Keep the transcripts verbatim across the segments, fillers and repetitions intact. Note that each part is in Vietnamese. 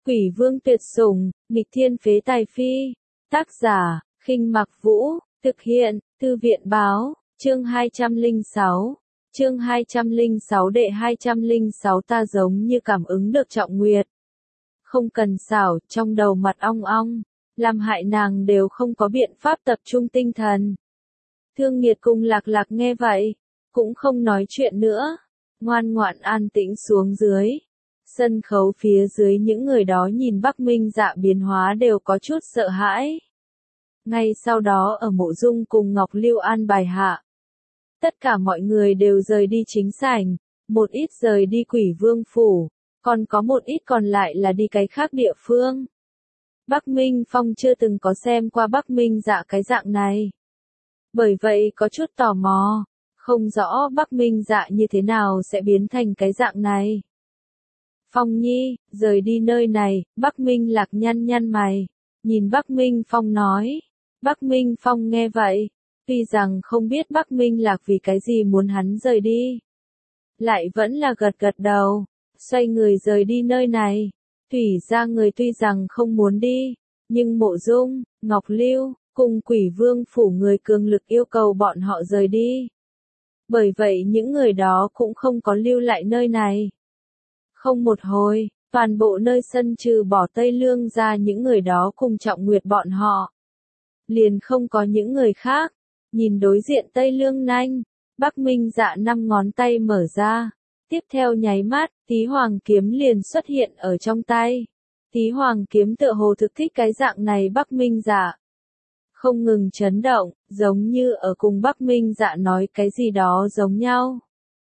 Quỷ vương tuyệt sủng, nghịch thiên phế tài phi. Tác giả, Khinh Mặc Vũ, thực hiện, Thư viện báo, chương hai trăm lẻ sáu. Chương hai trăm lẻ sáu đệ hai trăm lẻ sáu ta giống như cảm ứng được Trọng Nguyệt. Không cần xảo, trong đầu mặt ong ong, làm hại nàng đều không có biện pháp tập trung tinh thần. Thương Nghiệt cùng Lạc Lạc nghe vậy, cũng không nói chuyện nữa, ngoan ngoãn an tĩnh xuống dưới. Sân khấu phía dưới những người đó nhìn Bắc Minh Dạ biến hóa đều có chút sợ hãi. Ngay sau đó ở Mộ Dung cùng Ngọc Lưu an bài hạ, tất cả mọi người đều rời đi chính sảnh, một ít rời đi Quỷ Vương phủ, còn có một ít còn lại là đi cái khác địa phương. Bắc Minh Phong chưa từng có xem qua Bắc Minh Dạ cái dạng này, bởi vậy có chút tò mò, không rõ Bắc Minh Dạ như thế nào sẽ biến thành cái dạng này. Phong Nhi, rời đi nơi này, Bắc Minh Lạc nhăn nhăn mày, nhìn Bắc Minh Phong nói. Bắc Minh Phong nghe vậy, tuy rằng không biết Bắc Minh Lạc vì cái gì muốn hắn rời đi, lại vẫn là gật gật đầu, xoay người rời đi nơi này. Thủy ra người tuy rằng không muốn đi, nhưng Mộ Dung, Ngọc Lưu, cùng Quỷ Vương phủ người cường lực yêu cầu bọn họ rời đi. Bởi vậy những người đó cũng không có lưu lại nơi này. Không một hồi, toàn bộ nơi sân trừ bỏ Tây Lương ra những người đó cùng Trọng Nguyệt bọn họ, liền không có những người khác. Nhìn đối diện Tây Lương Nanh, Bắc Minh Dạ năm ngón tay mở ra, tiếp theo nháy mắt, Tí Hoàng kiếm liền xuất hiện ở trong tay. Tí Hoàng kiếm tựa hồ thực thích cái dạng này Bắc Minh Dạ, không ngừng chấn động, giống như ở cùng Bắc Minh Dạ nói cái gì đó giống nhau.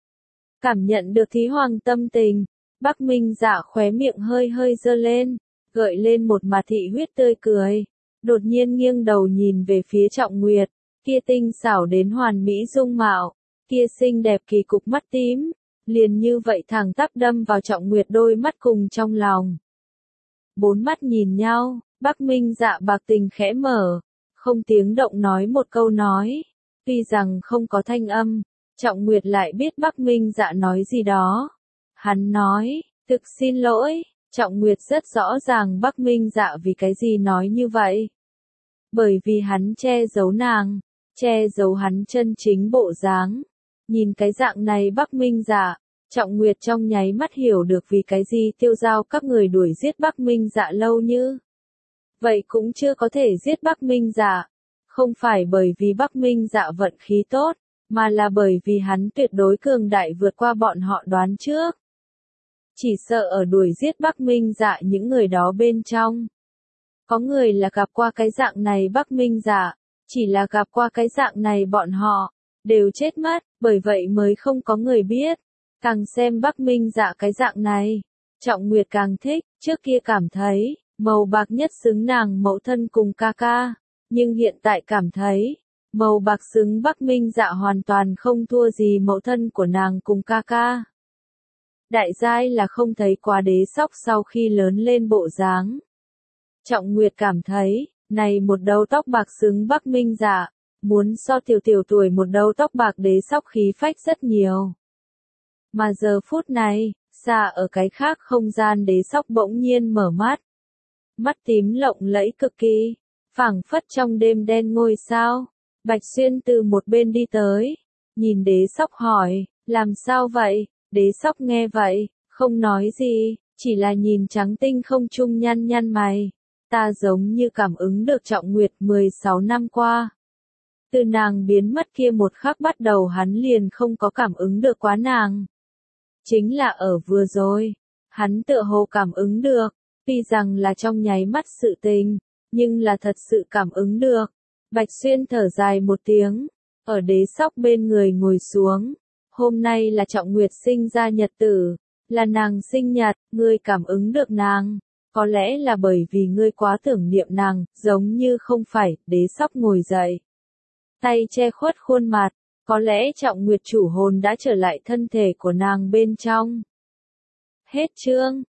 Cảm nhận được Tí Hoàng tâm tình, Bắc Minh Dạ khóe miệng hơi hơi giơ lên, gợi lên một mặt thị huyết tươi cười, đột nhiên nghiêng đầu nhìn về phía Trọng Nguyệt, kia tinh xảo đến hoàn mỹ dung mạo, kia xinh đẹp kỳ cục mắt tím, liền như vậy thẳng tắp đâm vào Trọng Nguyệt đôi mắt cùng trong lòng. Bốn mắt nhìn nhau, Bắc Minh Dạ bạc tình khẽ mở, không tiếng động nói một câu nói, tuy rằng không có thanh âm, Trọng Nguyệt lại biết Bắc Minh Dạ nói gì đó. Hắn nói, thực xin lỗi. Trọng Nguyệt rất rõ ràng Bắc Minh Dạ vì cái gì nói như vậy. Bởi vì hắn che giấu nàng, che giấu hắn chân chính bộ dáng. Nhìn cái dạng này Bắc Minh Dạ, Trọng Nguyệt trong nháy mắt hiểu được vì cái gì Tiêu Giao các người đuổi giết Bắc Minh Dạ lâu như vậy cũng chưa có thể giết Bắc Minh Dạ. Không phải bởi vì Bắc Minh Dạ vận khí tốt, mà là bởi vì hắn tuyệt đối cường đại vượt qua bọn họ đoán trước. Chỉ sợ ở đuổi giết Bắc Minh Dạ những người đó bên trong, có người là gặp qua cái dạng này Bắc Minh Dạ, chỉ là gặp qua cái dạng này bọn họ đều chết mất, bởi vậy mới không có người biết. Càng xem Bắc Minh Dạ cái dạng này, Trọng Nguyệt càng thích. Trước kia cảm thấy màu bạc nhất xứng nàng mẫu thân cùng ca ca, nhưng hiện tại cảm thấy màu bạc xứng Bắc Minh Dạ hoàn toàn không thua gì mẫu thân của nàng cùng ca ca. Đại giai là không thấy quá Đế Sóc sau khi lớn lên bộ dáng. Trọng Nguyệt cảm thấy, này một đầu tóc bạc xứng Bắc Minh Dạ, muốn so tiểu tiểu tuổi một đầu tóc bạc Đế Sóc khí phách rất nhiều. Mà giờ phút này, xa ở cái khác không gian Đế Sóc bỗng nhiên mở mắt. Mắt tím lộng lẫy cực kỳ, phảng phất trong đêm đen ngôi sao. Bạch Xuyên từ một bên đi tới, nhìn Đế Sóc hỏi, làm sao vậy? Đế Sóc nghe vậy, không nói gì, chỉ là nhìn trắng tinh không trung nhăn nhăn mày. Ta giống như cảm ứng được Trọng Nguyệt mười sáu năm qua. Từ nàng biến mất kia một khắc bắt đầu hắn liền không có cảm ứng được quá nàng. Chính là ở vừa rồi, hắn tựa hồ cảm ứng được, tuy rằng là trong nháy mắt sự tình, nhưng là thật sự cảm ứng được. Bạch Xuyên thở dài một tiếng, ở Đế Sóc bên người ngồi xuống. Hôm nay là Trọng Nguyệt sinh ra nhật tử, là nàng sinh nhật, ngươi cảm ứng được nàng, có lẽ là bởi vì ngươi quá tưởng niệm nàng, giống như không phải. Đế Sóc ngồi dậy, tay che khuất khuôn mặt, có lẽ Trọng Nguyệt chủ hồn đã trở lại thân thể của nàng bên trong. Hết chương.